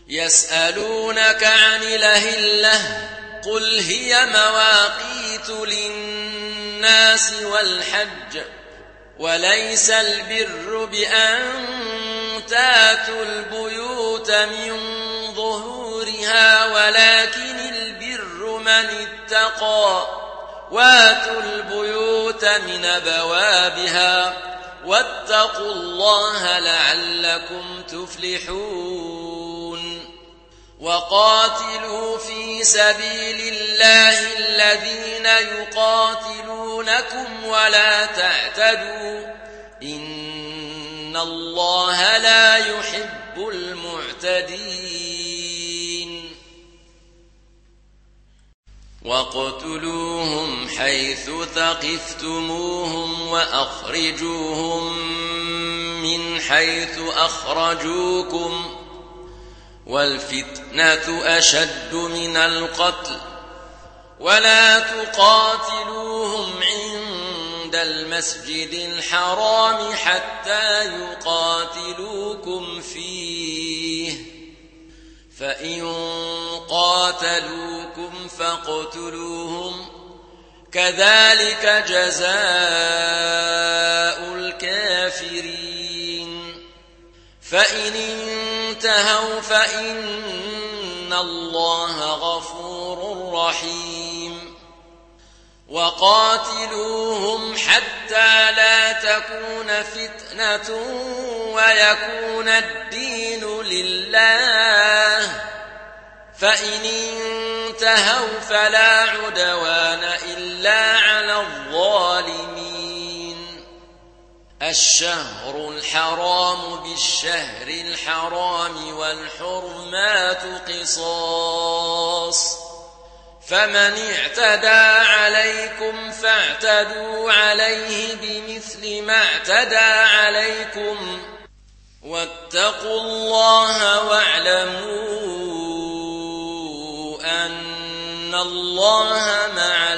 يسألونك عن الأهلة قل هي مواقيت للناس والحج وليس البر بأن تاتوا البيوت من ظهورها ولكن البر من اتقى واتوا البيوت من أبوابها واتقوا الله لعلكم تفلحون وقاتلوا في سبيل الله الذين يقاتلونكم ولا تعتدوا إن الله لا يحب المعتدين واقتلوهم حيث ثقفتموهم وأخرجوهم من حيث أخرجوكم والفتنة أشد من القتل ولا تقاتلوهم عند المسجد الحرام حتى يقاتلوكم فيه فإن قاتلوكم فاقتلوهم كذلك جزاء الكافرين فإن انتهوا فإن الله غفور رحيم وقاتلوهم حتى لا تكون فتنة ويكون الدين لله فإن انتهوا فلا عدوان إلا على الظالمين الشهر الحرام بالشهر الحرام والحرمات قصاص فمن اعتدى عليكم فاعتدوا عليه بمثل ما اعتدى عليكم واتقوا الله واعلموا أن الله مع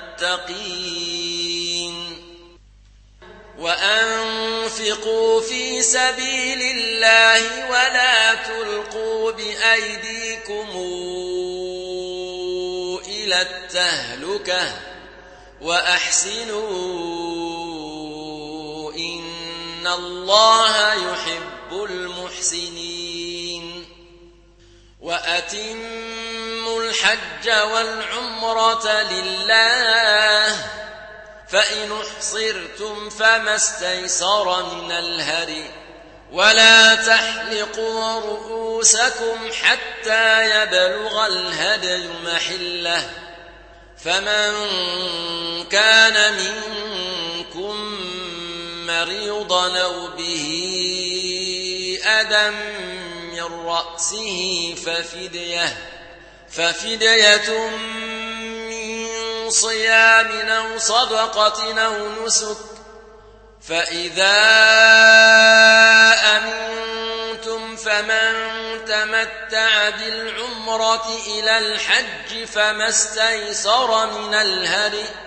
المتقين وأنفقوا في سبيل الله ولا تلقوا بأيديكم إلى التهلكة وأحسنوا إن الله يحب المحسنين وأتموا الحج والعمرة لله فإن احصرتم فما استيسر من الهدي ولا تحلقوا رؤوسكم حتى يبلغ الهدي محله فمن كان منكم مريضا أو به أذى من رأسه ففدية من صيام أو صدقة أو نسك فإذا أمنتم فمن تمتع بالعمرة إلى الحج فما استيسر من الهدي